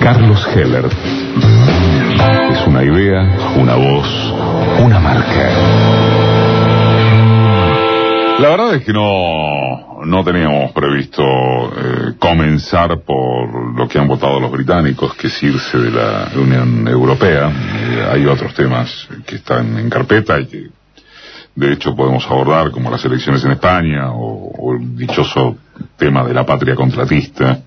Carlos Heller. Es una idea, una voz, una marca. La verdad es que no teníamos previsto comenzar por lo que han votado los británicos, que es irse de la Unión Europea. Hay otros temas que están en carpeta y que de hecho podemos abordar, como las elecciones en España o el dichoso tema de la patria contratista.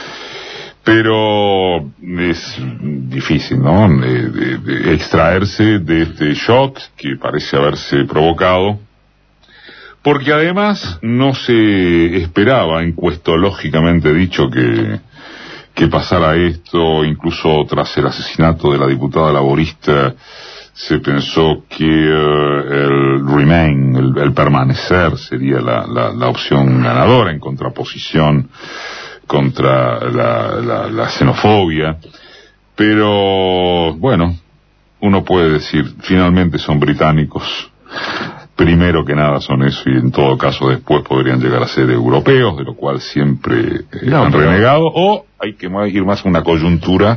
Pero es difícil, ¿no?, de extraerse de este shock que parece haberse provocado, porque además no se esperaba, encuestológicamente dicho, que pasara esto. Incluso tras el asesinato de la diputada laborista se pensó que el remain, el permanecer, sería la opción ganadora, en contraposición contra la xenofobia. Pero bueno, uno puede decir, finalmente son británicos, primero que nada son eso, y en todo caso después podrían llegar a ser europeos, de lo cual siempre han renegado, o hay que ir más a una coyuntura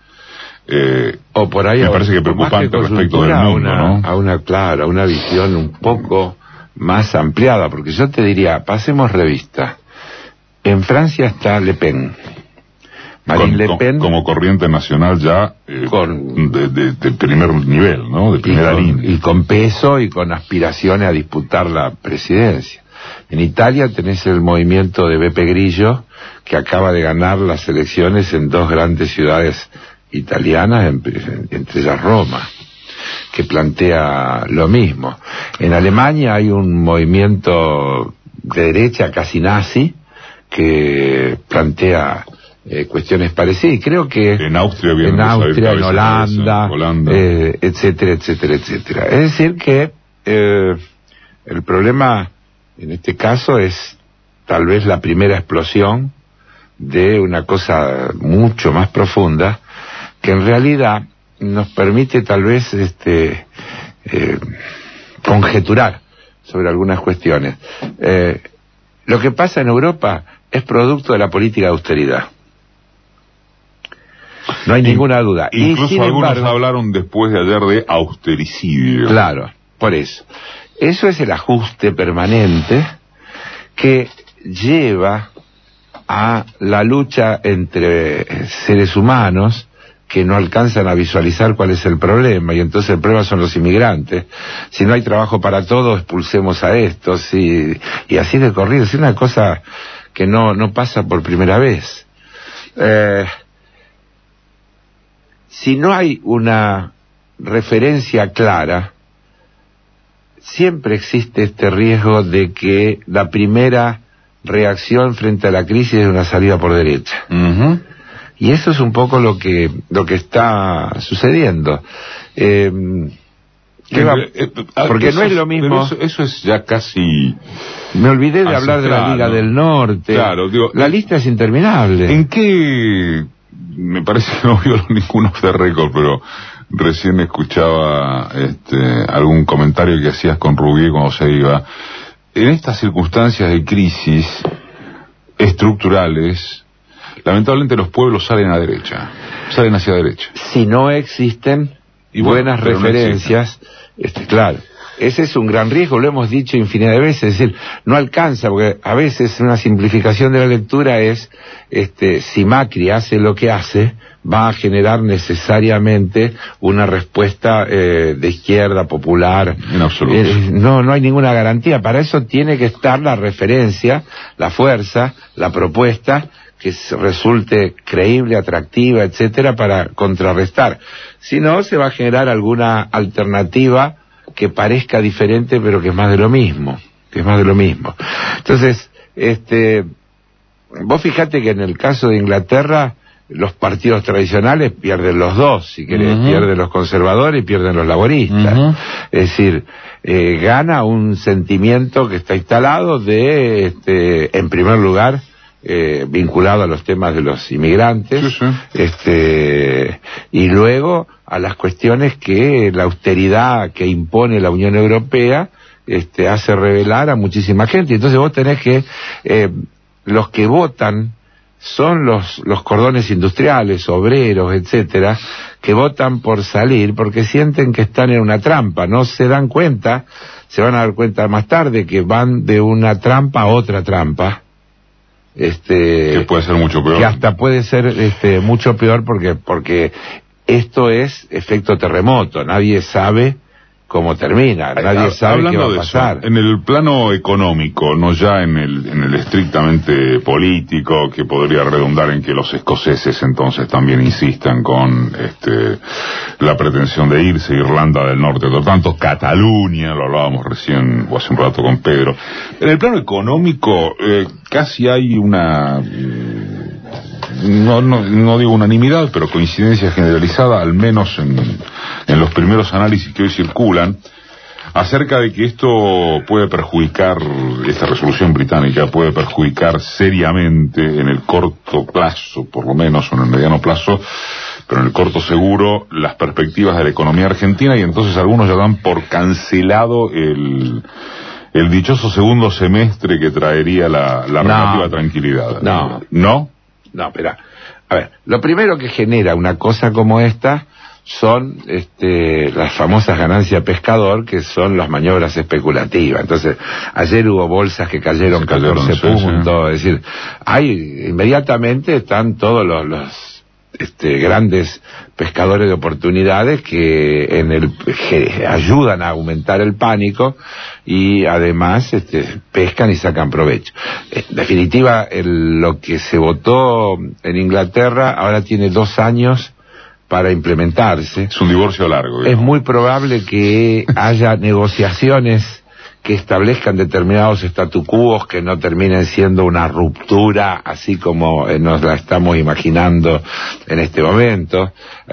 o por ahí me parece que preocupante respecto del mundo, ¿no? a una visión un poco más ampliada, porque yo te diría, pasemos revista. En Francia está Le Pen, Marine Le Pen, como corriente nacional ya de primer nivel, ¿no?, de primera línea, y con peso y con aspiraciones a disputar la presidencia. En Italia tenés el movimiento de Beppe Grillo, que acaba de ganar las elecciones en dos grandes ciudades italianas, entre ellas Roma, que plantea lo mismo. En Alemania hay un movimiento de derecha casi nazi que plantea cuestiones parecidas, y creo que en Austria, en Holanda, etcétera, etcétera, etcétera. Es decir que el problema en este caso es tal vez la primera explosión de una cosa mucho más profunda, que en realidad nos permite tal vez conjeturar sobre algunas cuestiones. Lo que pasa en Europa es producto de la política de austeridad. No hay ninguna duda. Incluso y algunos hablaron después de ayer de austericidio. Claro, por eso. Eso es el ajuste permanente que lleva a la lucha entre seres humanos que no alcanzan a visualizar cuál es el problema, y entonces el problema son los inmigrantes. Si no hay trabajo para todos, expulsemos a estos, y así de corrido. Es una cosa que no pasa por primera vez. Si no hay una referencia clara, siempre existe este riesgo de que la primera reacción frente a la crisis es una salida por derecha. Uh-huh. Y eso es un poco lo que está sucediendo. Porque no es lo mismo. Eso es ya casi. Me olvidé de hablar de la Liga del Norte. Claro, digo, la lista es interminable. ¿En qué? Me parece que no vio ninguno de récord, pero recién escuchaba algún comentario que hacías con Rubié cuando se iba. En estas circunstancias de crisis estructurales, lamentablemente los pueblos salen hacia derecha. Si no existen buenas referencias, claro, ese es un gran riesgo, lo hemos dicho infinidad de veces. Es decir, no alcanza, porque a veces una simplificación de la lectura es, si Macri hace lo que hace, va a generar necesariamente una respuesta de izquierda, popular. En absoluto. No hay ninguna garantía. Para eso tiene que estar la referencia, la fuerza, la propuesta que resulte creíble, atractiva, etcétera, para contrarrestar. Si no, se va a generar alguna alternativa que parezca diferente, pero que es más de lo mismo. Entonces, vos fijate que en el caso de Inglaterra, los partidos tradicionales pierden los dos, si querés. Uh-huh. Pierden los conservadores y pierden los laboristas. Uh-huh. Es decir, gana un sentimiento que está instalado de, en primer lugar, vinculado a los temas de los inmigrantes, sí. Y luego a las cuestiones que la austeridad que impone la Unión Europea hace revelar a muchísima gente. Entonces vos tenés que los que votan son los cordones industriales, obreros, etcétera, que votan por salir porque sienten que están en una trampa, no se dan cuenta, se van a dar cuenta más tarde que van de una trampa a otra trampa. Que puede ser mucho peor. Que hasta puede ser mucho peor porque esto es efecto terremoto, nadie sabe cómo termina, nadie sabe qué va a pasar. Eso, en el plano económico, no ya en el estrictamente político, que podría redundar en que los escoceses entonces también insistan con la pretensión de irse, Irlanda del Norte, por tanto Cataluña, lo hablábamos recién o hace un rato con Pedro. En el plano económico casi hay una no digo unanimidad, pero coincidencia generalizada, al menos en los primeros análisis que hoy circulan, acerca de que esto puede perjudicar, esta resolución británica puede perjudicar seriamente en el corto plazo, por lo menos, o en el mediano plazo, pero en el corto seguro, las perspectivas de la economía argentina, y entonces algunos ya dan por cancelado el dichoso segundo semestre que traería la relativa tranquilidad. ¿No? No, espera. A ver, lo primero que genera una cosa como esta son las famosas ganancias pescador, que son las maniobras especulativas. Entonces, ayer hubo bolsas que cayeron 14 puntos, es decir, inmediatamente están todos los grandes pescadores de oportunidades que ayudan a aumentar el pánico y además pescan y sacan provecho. En definitiva, lo que se votó en Inglaterra ahora tiene 2 años para implementarse. Es un divorcio largo. Es muy probable que haya negociaciones que establezcan determinados statu quos que no terminen siendo una ruptura así como nos la estamos imaginando en este momento.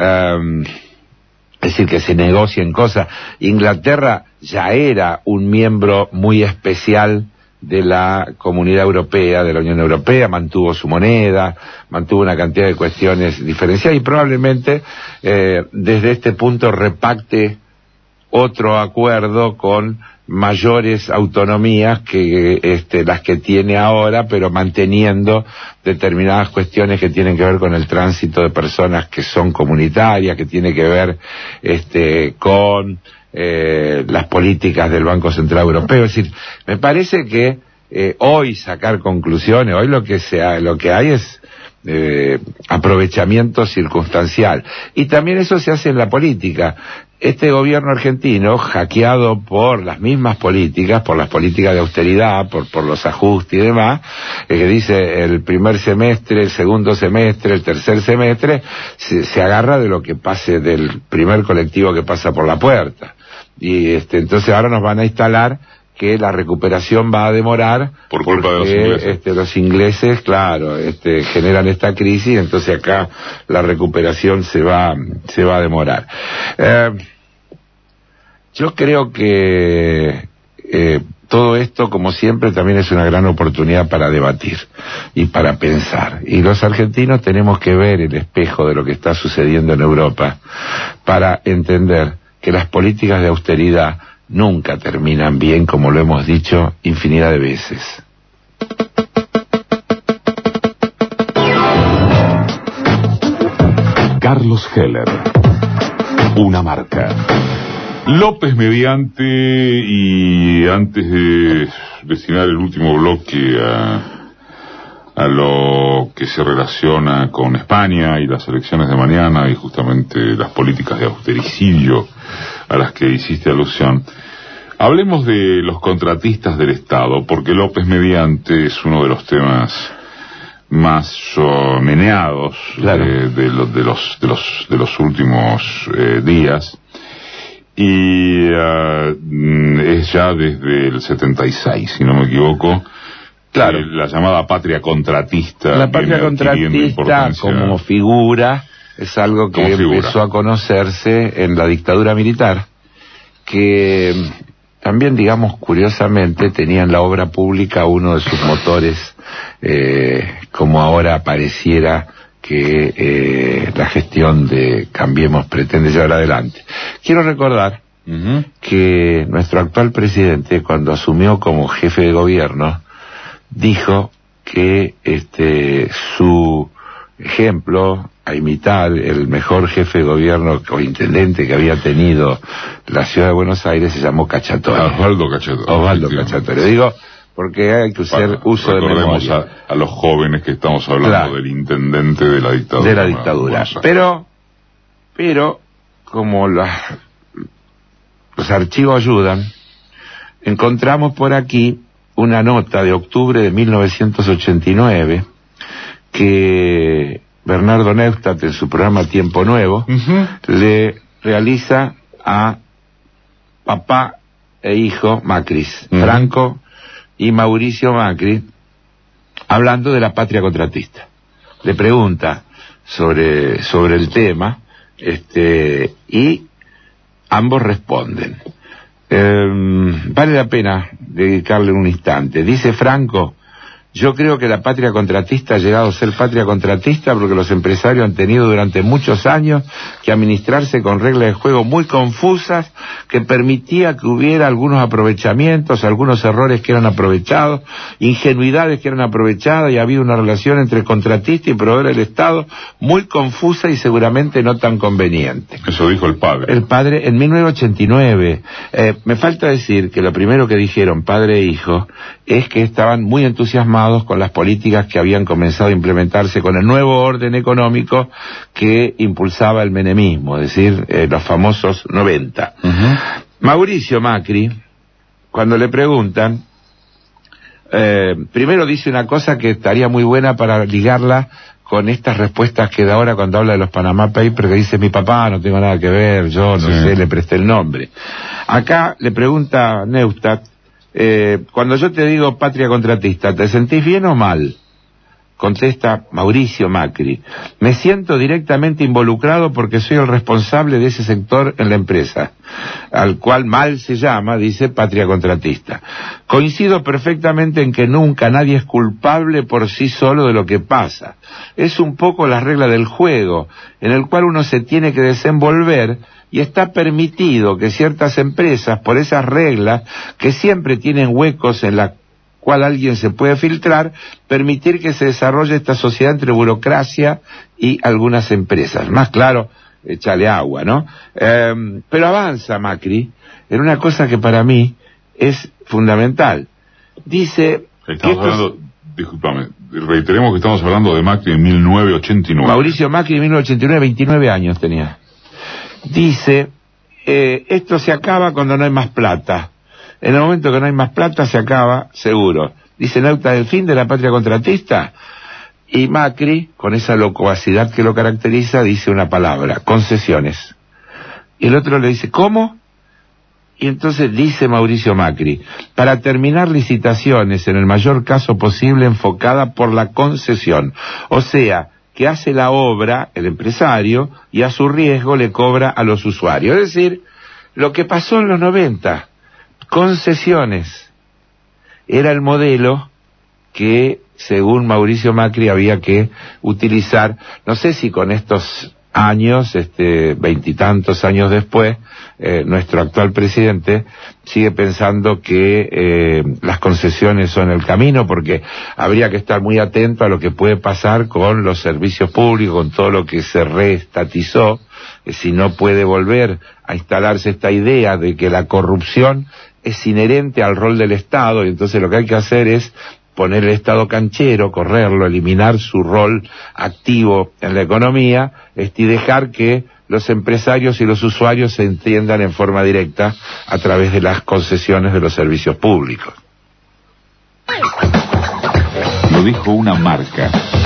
Es decir, que se negocien cosas. Inglaterra ya era un miembro muy especial de la Comunidad Europea, de la Unión Europea, mantuvo su moneda, mantuvo una cantidad de cuestiones diferenciadas y probablemente desde este punto repacte otro acuerdo con mayores autonomías que las que tiene ahora, pero manteniendo determinadas cuestiones que tienen que ver con el tránsito de personas que son comunitarias, que tiene que ver con las políticas del Banco Central Europeo. Es decir, me parece que hoy sacar conclusiones, hoy lo que hay es aprovechamiento circunstancial, y también eso se hace en la política. Este gobierno argentino, hackeado por las mismas políticas, por las políticas de austeridad, por los ajustes y demás, que dice el primer semestre, el segundo semestre, el tercer semestre, se agarra de lo que pase, del primer colectivo que pasa por la puerta. Y entonces ahora nos van a instalar que la recuperación va a demorar por culpa de los ingleses. Los ingleses, claro, generan esta crisis, entonces acá la recuperación se va a demorar. Yo creo que todo esto, como siempre, también es una gran oportunidad para debatir y para pensar. Y los argentinos tenemos que ver el espejo de lo que está sucediendo en Europa para entender que las políticas de austeridad nunca terminan bien, como lo hemos dicho infinidad de veces. Carlos Heller, una marca. López mediante, y antes de destinar el último bloque a lo que se relaciona con España y las elecciones de mañana y justamente las políticas de austericidio a las que hiciste alusión, hablemos de los contratistas del Estado, porque López mediante es uno de los temas más meneados, claro, de los últimos días, y es ya desde el 76, si no me equivoco. Claro, la llamada patria contratista. La patria contratista como figura es algo que empezó a conocerse en la dictadura militar, que también, digamos, curiosamente tenía en la obra pública uno de sus motores, como ahora pareciera que la gestión de Cambiemos pretende llevar adelante. Quiero recordar que nuestro actual presidente, cuando asumió como jefe de gobierno, dijo que su ejemplo a imitar, el mejor jefe de gobierno o intendente que había tenido la ciudad de Buenos Aires, se llamó Cacciatore. Osvaldo Cacciatore. Osvaldo Cacciatore. Digo, porque hay que hacer uso de memoria. A los jóvenes que estamos hablando, claro, del intendente de la dictadura. De la dictadura. Pero, como los archivos ayudan, encontramos por aquí una nota de octubre de 1989 que Bernardo Neustadt, en su programa Tiempo Nuevo, le realiza a papá e hijo Macris, Franco y Mauricio Macri, hablando de la patria contratista. Le pregunta sobre el tema, y ambos responden. Vale la pena dedicarle un instante. Dice Franco: yo creo que la patria contratista ha llegado a ser patria contratista porque los empresarios han tenido durante muchos años que administrarse con reglas de juego muy confusas que permitía que hubiera algunos aprovechamientos, algunos errores que eran aprovechados, ingenuidades que eran aprovechadas, y ha habido una relación entre contratista y proveedor del Estado muy confusa y seguramente no tan conveniente. Eso dijo el padre. El padre en 1989. Me falta decir que lo primero que dijeron padre e hijo es que estaban muy entusiasmados con las políticas que habían comenzado a implementarse con el nuevo orden económico que impulsaba el menemismo, es decir, los famosos 90. Mauricio Macri, cuando le preguntan, primero dice una cosa que estaría muy buena para ligarla con estas respuestas que da ahora cuando habla de los Panama Papers, que dice: mi papá, no tengo nada que ver, yo no sé, le presté el nombre. Acá le pregunta Neustadt: cuando yo te digo patria contratista, ¿te sentís bien o mal? Contesta Mauricio Macri: me siento directamente involucrado porque soy el responsable de ese sector en la empresa, al cual mal se llama, dice, patria contratista. Coincido perfectamente en que nunca nadie es culpable por sí solo de lo que pasa. Es un poco la regla del juego, en el cual uno se tiene que desenvolver, y está permitido que ciertas empresas, por esas reglas, que siempre tienen huecos en la cual alguien se puede filtrar, permitir que se desarrolle esta sociedad entre burocracia y algunas empresas. Más claro, échale agua, ¿no? Pero avanza Macri en una cosa que para mí es fundamental. Dice... Discúlpame, reiteremos que estamos hablando de Macri en 1989. Mauricio Macri en 1989, 29 años tenía. Dice, esto se acaba cuando no hay más plata. En el momento que no hay más plata se acaba, seguro. Dice Neustadt: el fin de la patria contratista. Y Macri, con esa locuacidad que lo caracteriza, dice una palabra: concesiones. Y el otro le dice: ¿cómo? Y entonces dice Mauricio Macri: para terminar licitaciones en el mayor caso posible enfocada por la concesión. O sea, que hace la obra el empresario y a su riesgo le cobra a los usuarios. Es decir, lo que pasó en los 90, concesiones, era el modelo que, según Mauricio Macri, había que utilizar. No sé si con estos años, veintitantos años después, nuestro actual presidente sigue pensando que las concesiones son el camino, porque habría que estar muy atento a lo que puede pasar con los servicios públicos, con todo lo que se reestatizó, si no puede volver a instalarse esta idea de que la corrupción es inherente al rol del Estado, y entonces lo que hay que hacer es poner el Estado canchero, correrlo, eliminar su rol activo en la economía, y dejar que los empresarios y los usuarios se entiendan en forma directa a través de las concesiones de los servicios públicos. Lo dijo una marca.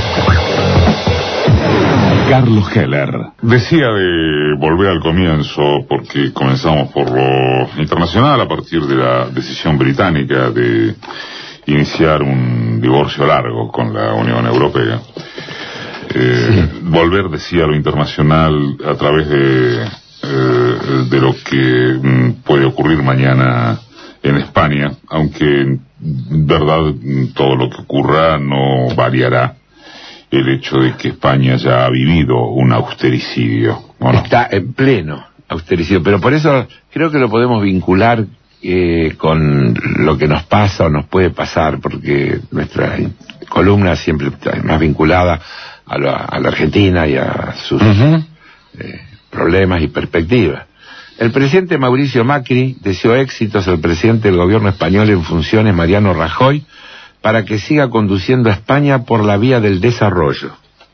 Carlos Heller. Decía de volver al comienzo, porque comenzamos por lo internacional a partir de la decisión británica de iniciar un divorcio largo con la Unión Europea. Volver, decía, a lo internacional a través de lo que puede ocurrir mañana en España, aunque en verdad todo lo que ocurra no variará el hecho de que España ya ha vivido un austericidio. ¿O no? Está en pleno austericidio, pero por eso creo que lo podemos vincular con lo que nos pasa o nos puede pasar, porque nuestra columna siempre está más vinculada a la Argentina y a sus problemas y perspectivas. El presidente Mauricio Macri deseó éxitos al presidente del gobierno español en funciones, Mariano Rajoy, para que siga conduciendo a España por la vía del desarrollo.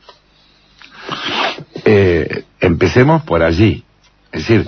Empecemos por allí. Es decir,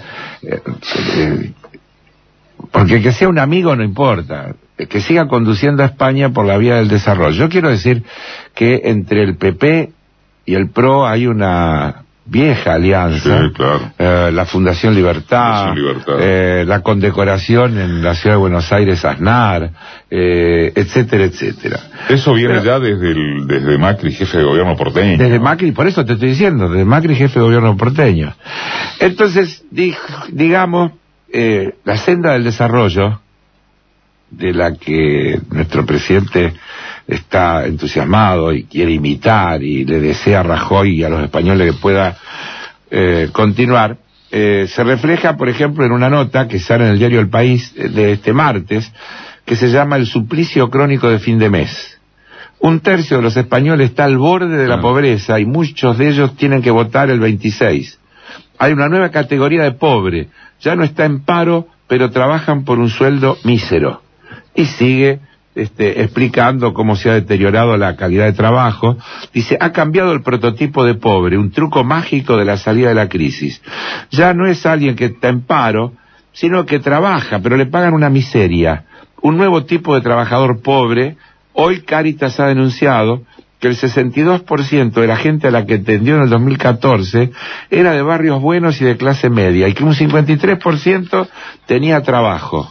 porque que sea un amigo no importa, que siga conduciendo a España por la vía del desarrollo. Yo quiero decir que entre el PP y el PRO hay una vieja alianza, sí, claro. La Fundación Libertad, la condecoración en la ciudad de Buenos Aires Aznar, etcétera, etcétera. Eso viene ya desde Macri, jefe de gobierno porteño. Desde Macri, por eso te estoy diciendo, desde Macri, jefe de gobierno porteño. Entonces, digamos, la senda del desarrollo, de la que nuestro presidente está entusiasmado y quiere imitar y le desea a Rajoy y a los españoles que pueda continuar, se refleja, por ejemplo, en una nota que sale en el diario El País de este martes, que se llama El suplicio crónico de fin de mes. 1/3 de los españoles está al borde de la pobreza y muchos de ellos tienen que votar el 26. Hay una nueva categoría de pobre, ya no está en paro, pero trabajan por un sueldo mísero. Y sigue explicando cómo se ha deteriorado la calidad de trabajo. Dice, ha cambiado el prototipo de pobre, un truco mágico de la salida de la crisis. Ya no es alguien que está en paro, sino que trabaja, pero le pagan una miseria. Un nuevo tipo de trabajador pobre. Hoy Cáritas ha denunciado que el 62% de la gente a la que atendió en el 2014 era de barrios buenos y de clase media, y que un 53% tenía trabajo.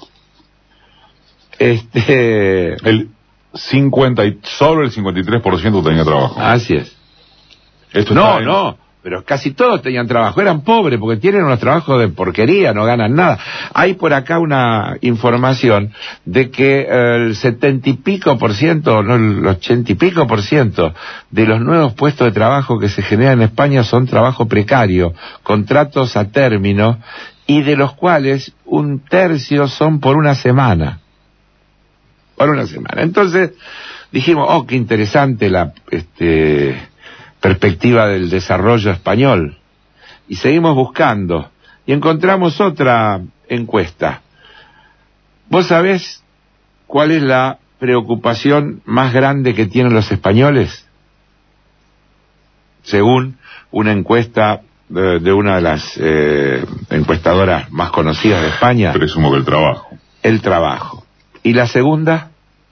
Solo el 53% tenía trabajo. Así es. No, pero casi todos tenían trabajo, eran pobres porque tienen unos trabajos de porquería, no ganan nada. Hay por acá una información de que el 70 y pico por ciento, no, el 80 y pico por ciento de los nuevos puestos de trabajo que se generan en España son trabajo precario, contratos a término, y de los cuales 1/3 son por una semana. Entonces dijimos, qué interesante la perspectiva del desarrollo español, y seguimos buscando y encontramos otra encuesta. ¿Vos sabés cuál es la preocupación más grande que tienen los españoles? Según una encuesta de una de las encuestadoras más conocidas de España. Presumo que el trabajo. El trabajo. ¿Y la segunda?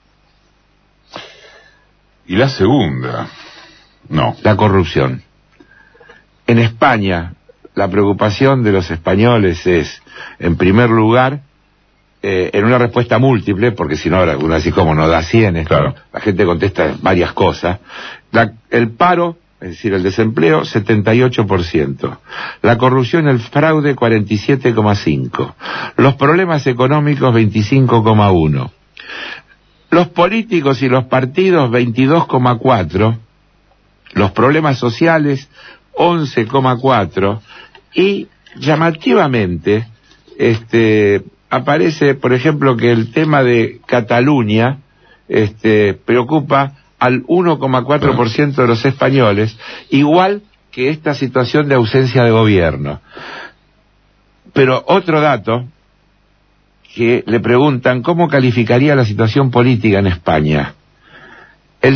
¿Y la segunda? No. La corrupción. En España, la preocupación de los españoles es, en primer lugar, en una respuesta múltiple, porque si no, uno así como no da 100, claro. La gente contesta varias cosas. El paro, es decir, el desempleo, 78%. La corrupción y el fraude, 47,5%. Los problemas económicos, 25,1%. Los políticos y los partidos, 22,4%. Los problemas sociales, 11,4%. Y llamativamente aparece, por ejemplo, que el tema de Cataluña preocupa al 1,4% de los españoles, igual que esta situación de ausencia de gobierno. Pero otro dato, que le preguntan cómo calificaría la situación política en España. El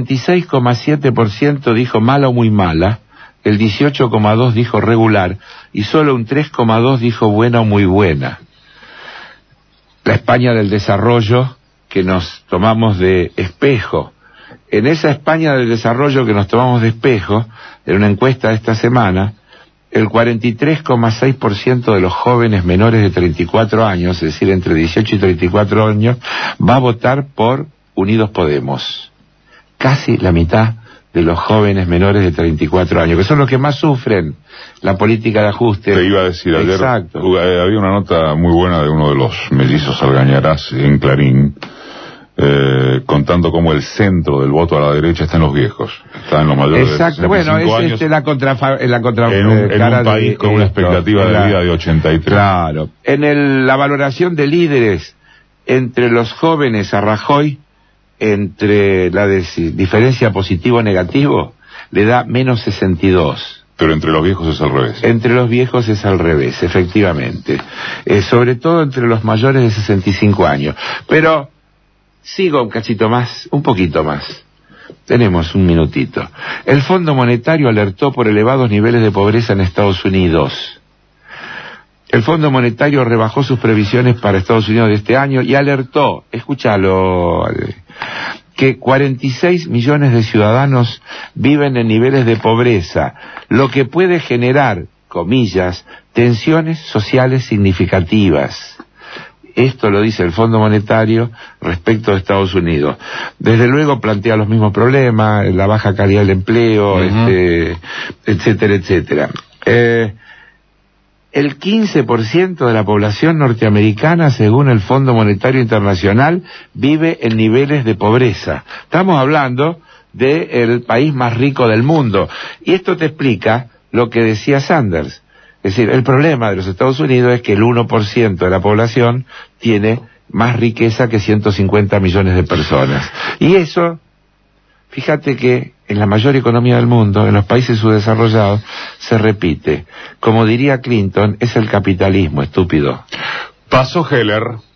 76,7% dijo mala o muy mala, el 18,2% dijo regular, y solo un 3,2% dijo buena o muy buena. La España del desarrollo que nos tomamos de espejo. En esa España del desarrollo que nos tomamos de espejo, en una encuesta de esta semana, el 43,6% de los jóvenes menores de 34 años, es decir, entre 18 y 34 años, va a votar por Unidos Podemos. Casi la mitad de los jóvenes menores de 34 años, que son los que más sufren la política de ajuste. Te iba a decir, ayer exacto. Había una nota muy buena de uno de los mellizos Argañarás en Clarín, contando cómo el centro del voto a la derecha está en los viejos, está en los mayores exacto. de 65 bueno, años. Es la contra en un país con una expectativa de vida de 83. Claro. En la valoración de líderes entre los jóvenes a Rajoy, entre la diferencia positivo-negativo, le da menos 62. Pero entre los viejos es al revés. Entre los viejos es al revés, efectivamente. Sobre todo entre los mayores de 65 años. Pero sigo un cachito más, un poquito más. Tenemos un minutito. El Fondo Monetario alertó por elevados niveles de pobreza en Estados Unidos. El Fondo Monetario rebajó sus previsiones para Estados Unidos de este año y alertó, escúchalo, que 46 millones de ciudadanos viven en niveles de pobreza, lo que puede generar, comillas, tensiones sociales significativas. Esto lo dice el Fondo Monetario respecto de Estados Unidos. Desde luego plantea los mismos problemas, la baja calidad del empleo, etcétera, etcétera. El 15% de la población norteamericana, según el Fondo Monetario Internacional, vive en niveles de pobreza. Estamos hablando del país más rico del mundo. Y esto te explica lo que decía Sanders. Es decir, el problema de los Estados Unidos es que el 1% de la población tiene más riqueza que 150 millones de personas. Y eso, fíjate que en la mayor economía del mundo, en los países subdesarrollados, se repite. Como diría Clinton, es el capitalismo, estúpido. Pasó Heller.